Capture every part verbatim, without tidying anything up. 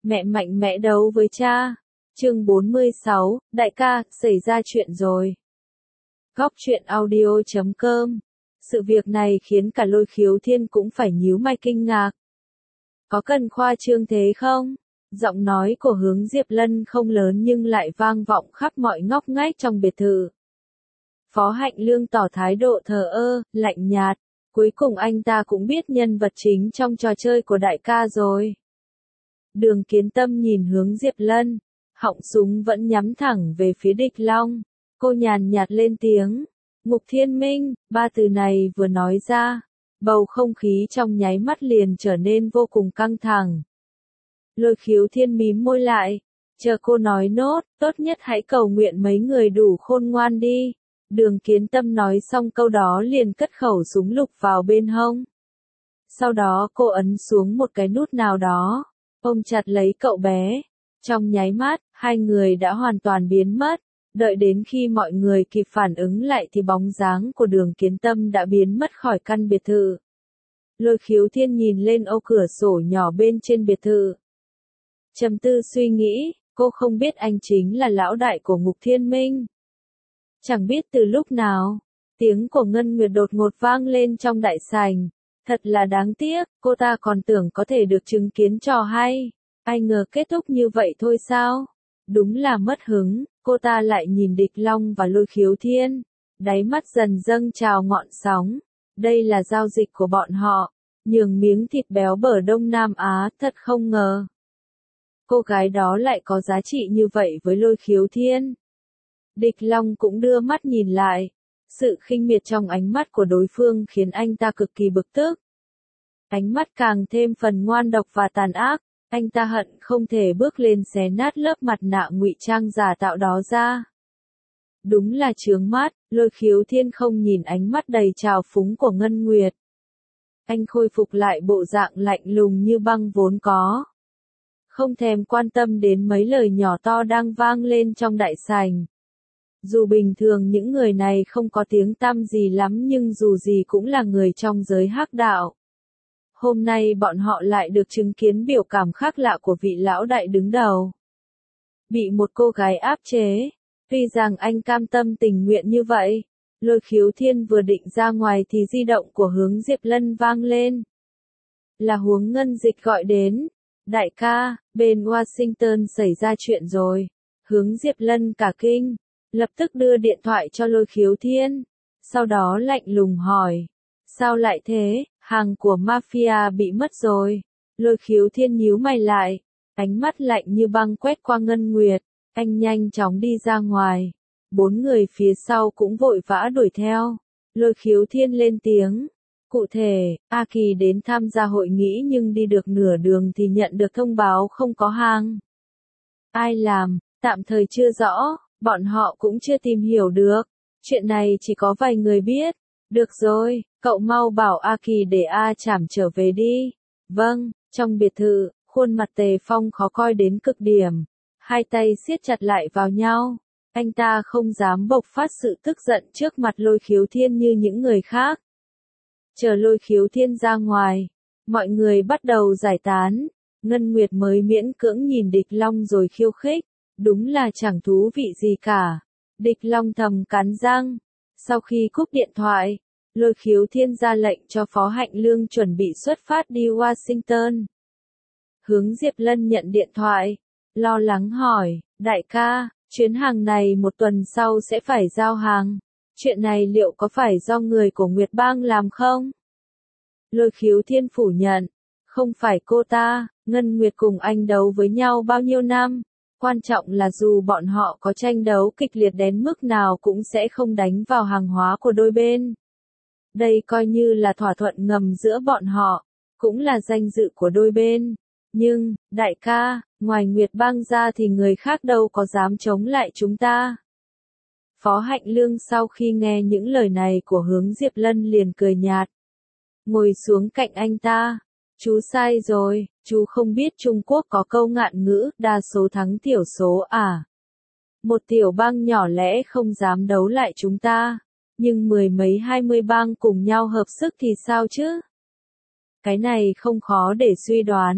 Mẹ mạnh mẽ đấu với cha. Chương bốn mươi sáu, đại ca, xảy ra chuyện rồi. Góc truyện audio chấm com. Sự việc này khiến cả Lôi Khiếu Thiên cũng phải nhíu mày kinh ngạc. Có cần khoa trương thế không? Giọng nói của Hướng Diệp Lân không lớn nhưng lại vang vọng khắp mọi ngóc ngách trong biệt thự. Phó Hạnh Lương tỏ thái độ thờ ơ, lạnh nhạt. Cuối cùng anh ta cũng biết nhân vật chính trong trò chơi của đại ca rồi. Đường Kiến Tâm nhìn Hướng Diệp Lân, họng súng vẫn nhắm thẳng về phía Địch Long. Cô nhàn nhạt lên tiếng, Ngục Thiên Minh, ba từ này vừa nói ra, bầu không khí trong nháy mắt liền trở nên vô cùng căng thẳng. Lôi Khiếu Thiên mím môi lại, chờ cô nói nốt, tốt nhất hãy cầu nguyện mấy người đủ khôn ngoan đi. Đường Kiến Tâm nói xong câu đó liền cất khẩu súng lục vào bên hông. Sau đó cô ấn xuống một cái nút nào đó, ôm chặt lấy cậu bé. Trong nháy mắt, hai người đã hoàn toàn biến mất. Đợi đến khi mọi người kịp phản ứng lại thì bóng dáng của Đường Kiến Tâm đã biến mất khỏi căn biệt thự. Lôi Khiếu Thiên nhìn lên ô cửa sổ nhỏ bên trên biệt thự. Trầm tư suy nghĩ, cô không biết anh chính là lão đại của Ngục Thiên Minh. Chẳng biết từ lúc nào, tiếng của Ngân Nguyệt đột ngột vang lên trong đại sảnh. Thật là đáng tiếc, cô ta còn tưởng có thể được chứng kiến trò hay. Ai ngờ kết thúc như vậy thôi sao? Đúng là mất hứng, cô ta lại nhìn Địch Long và Lôi Khiếu Thiên. Đáy mắt dần dâng trào ngọn sóng. Đây là giao dịch của bọn họ. Nhường miếng thịt béo bở Đông Nam Á, thật không ngờ. Cô gái đó lại có giá trị như vậy với Lôi Khiếu Thiên. Địch Long cũng đưa mắt nhìn lại. Sự khinh miệt trong ánh mắt của đối phương khiến anh ta cực kỳ bực tức. Ánh mắt càng thêm phần ngoan độc và tàn ác. Anh ta hận không thể bước lên xé nát lớp mặt nạ ngụy trang giả tạo đó ra. Đúng là chướng mắt, Lôi Khiếu Thiên không nhìn ánh mắt đầy trào phúng của Ngân Nguyệt. Anh khôi phục lại bộ dạng lạnh lùng như băng vốn có. Không thèm quan tâm đến mấy lời nhỏ to đang vang lên trong đại sảnh. Dù bình thường những người này không có tiếng tăm gì lắm nhưng dù gì cũng là người trong giới hắc đạo. Hôm nay bọn họ lại được chứng kiến biểu cảm khác lạ của vị lão đại đứng đầu. Bị một cô gái áp chế, tuy rằng anh cam tâm tình nguyện như vậy. Lôi Khiếu Thiên vừa định ra ngoài thì di động của Hướng Diệp Lân vang lên. Là Huống Ngân Dịch gọi đến. Đại ca, bên Washington xảy ra chuyện rồi. Hướng Diệp Lân cả kinh, lập tức đưa điện thoại cho Lôi Khiếu Thiên. Sau đó lạnh lùng hỏi. Sao lại thế? Hàng của mafia bị mất rồi. Lôi Khiếu Thiên nhíu mày lại. Ánh mắt lạnh như băng quét qua Ngân Nguyệt. Anh nhanh chóng đi ra ngoài. Bốn người phía sau cũng vội vã đuổi theo. Lôi Khiếu Thiên lên tiếng. Cụ thể, A Kỳ đến tham gia hội nghị nhưng đi được nửa đường thì nhận được thông báo không có hàng. Ai làm, tạm thời chưa rõ, bọn họ cũng chưa tìm hiểu được. Chuyện này chỉ có vài người biết. Được rồi, cậu mau bảo A Kỳ để A Trảm trở về đi. Vâng, trong biệt thự, khuôn mặt Tề Phong khó coi đến cực điểm. Hai tay siết chặt lại vào nhau. Anh ta không dám bộc phát sự tức giận trước mặt Lôi Khiếu Thiên như những người khác. Chờ Lôi Khiếu Thiên ra ngoài, mọi người bắt đầu giải tán. Ngân Nguyệt mới miễn cưỡng nhìn Địch Long rồi khiêu khích. Đúng là chẳng thú vị gì cả. Địch Long thầm cắn răng. Sau khi cúp điện thoại, Lôi Khiếu Thiên ra lệnh cho Phó Hạnh Lương chuẩn bị xuất phát đi Washington. Hướng Diệp Lân nhận điện thoại, lo lắng hỏi, đại ca, chuyến hàng này một tuần sau sẽ phải giao hàng. Chuyện này liệu có phải do người của Nguyệt Bang làm không? Lôi Khiếu Thiên phủ nhận, không phải cô ta, Ngân Nguyệt cùng anh đấu với nhau bao nhiêu năm. Quan trọng là dù bọn họ có tranh đấu kịch liệt đến mức nào cũng sẽ không đánh vào hàng hóa của đôi bên. Đây coi như là thỏa thuận ngầm giữa bọn họ, cũng là danh dự của đôi bên. Nhưng, đại ca, ngoài Nguyệt Bang ra thì người khác đâu có dám chống lại chúng ta. Phó Hạnh Lương sau khi nghe những lời này của Hướng Diệp Lân liền cười nhạt. Ngồi xuống cạnh anh ta. Chú sai rồi, chú không biết Trung Quốc có câu ngạn ngữ, đa số thắng thiểu số à. Một tiểu bang nhỏ lẻ không dám đấu lại chúng ta, nhưng mười mấy hai mươi bang cùng nhau hợp sức thì sao chứ? Cái này không khó để suy đoán,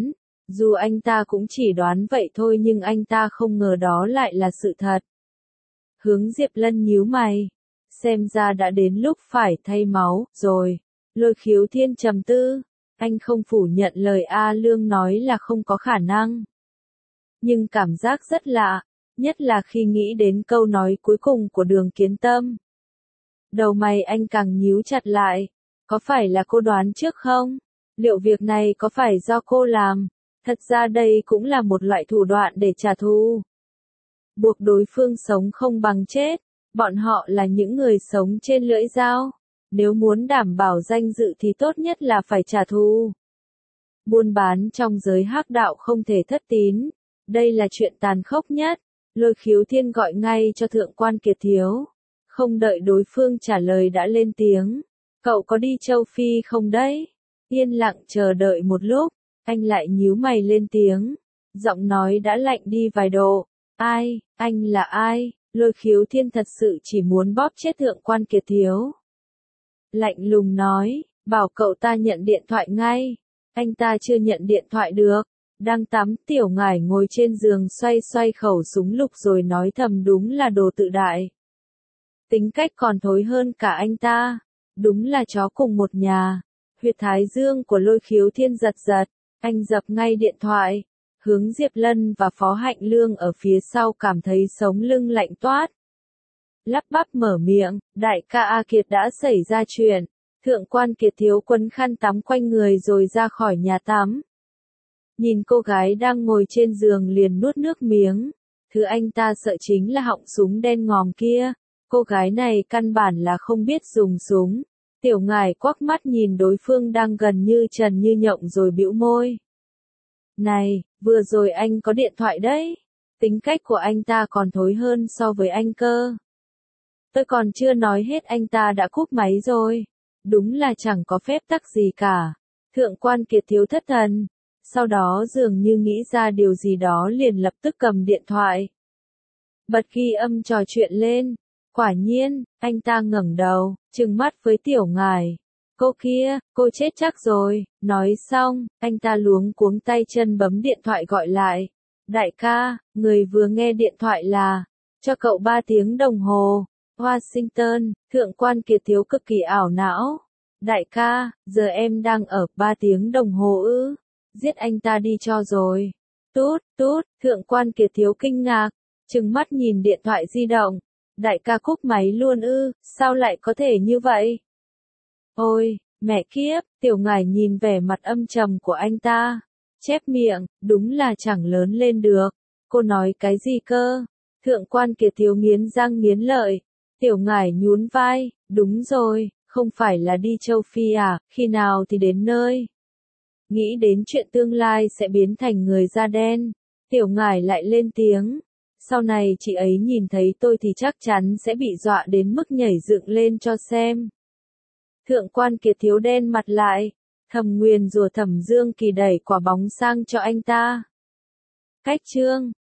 Dù anh ta cũng chỉ đoán vậy thôi nhưng anh ta không ngờ đó lại là sự thật. Hướng Diệp Lân nhíu mày. Xem ra đã đến lúc phải thay máu, rồi. Lôi Khiếu Thiên trầm tư. Anh không phủ nhận lời A Lương nói là không có khả năng. Nhưng cảm giác rất lạ, nhất là khi nghĩ đến câu nói cuối cùng của Đường Kiến Tâm. Đầu mày anh càng nhíu chặt lại. Có phải là cô đoán trước không? Liệu việc này có phải do cô làm? Thật ra đây cũng là một loại thủ đoạn để trả thù. Buộc đối phương sống không bằng chết. Bọn họ là những người sống trên lưỡi dao. Nếu muốn đảm bảo danh dự thì tốt nhất là phải trả thù. Buôn bán trong giới hắc đạo không thể thất tín. Đây là chuyện tàn khốc nhất. Lôi Khiếu Thiên gọi ngay cho Thượng quan Kiệt Thiếu. Không đợi đối phương trả lời đã lên tiếng. Cậu có đi châu Phi không đấy? Yên lặng chờ đợi một lúc. Anh lại nhíu mày lên tiếng. Giọng nói đã lạnh đi vài độ. Ai, anh là ai? Lôi Khiếu Thiên thật sự chỉ muốn bóp chết Thượng quan Kiệt Thiếu. Lạnh lùng nói, bảo cậu ta nhận điện thoại ngay. Anh ta chưa nhận điện thoại được. Đang tắm, Tiểu Ngải ngồi trên giường xoay xoay khẩu súng lục rồi nói thầm đúng là đồ tự đại. Tính cách còn thối hơn cả anh ta. Đúng là chó cùng một nhà. Huyệt thái dương của Lôi Khiếu Thiên giật giật. Anh dập ngay điện thoại. Hướng Diệp Lân và Phó Hạnh Lương ở phía sau cảm thấy sống lưng lạnh toát. Lắp bắp mở miệng, đại ca A Kiệt đã xảy ra chuyện. Thượng quan Kiệt Thiếu quấn khăn tắm quanh người rồi ra khỏi nhà tắm. Nhìn cô gái đang ngồi trên giường liền nuốt nước miếng. Thứ anh ta sợ chính là họng súng đen ngòm kia. Cô gái này căn bản là không biết dùng súng. Tiểu Ngải quắc mắt nhìn đối phương đang gần như trần như nhộng rồi bĩu môi. Này, vừa rồi anh có điện thoại đấy. Tính cách của anh ta còn thối hơn so với anh cơ. Tôi còn chưa nói hết anh ta đã cúp máy rồi. Đúng là chẳng có phép tắc gì cả. Thượng quan Kiệt Thiếu thất thần. Sau đó dường như nghĩ ra điều gì đó liền lập tức cầm điện thoại. Bật ghi âm trò chuyện lên. Quả nhiên, anh ta ngẩng đầu, trừng mắt với Tiểu Ngải. Cô kia, cô chết chắc rồi. Nói xong, anh ta luống cuống tay chân bấm điện thoại gọi lại. Đại ca, người vừa nghe điện thoại là, cho cậu ba tiếng đồng hồ. Washington, Thượng quan Kiệt Thiếu cực kỳ ảo não. Đại ca, giờ em đang ở ba tiếng đồng hồ ư. Giết anh ta đi cho rồi. Tút, tút, Thượng quan Kiệt Thiếu kinh ngạc, trừng mắt nhìn điện thoại di động. Đại ca cúp máy luôn ư, sao lại có thể như vậy? Ôi, mẹ kiếp, Tiểu Ngải nhìn vẻ mặt âm trầm của anh ta. Chép miệng, đúng là chẳng lớn lên được. Cô nói cái gì cơ? Thượng quan Kiệt Thiếu nghiến răng nghiến lợi. Tiểu Ngải nhún vai, đúng rồi, không phải là đi châu Phi à, khi nào thì đến nơi. Nghĩ đến chuyện tương lai sẽ biến thành người da đen. Tiểu Ngải lại lên tiếng. Sau này chị ấy nhìn thấy tôi thì chắc chắn sẽ bị dọa đến mức nhảy dựng lên cho xem. Thượng quan Kiệt Thiếu đen mặt lại. Thầm nguyền rủa Thẩm Dương Kỳ đẩy quả bóng sang cho anh ta. Cách chương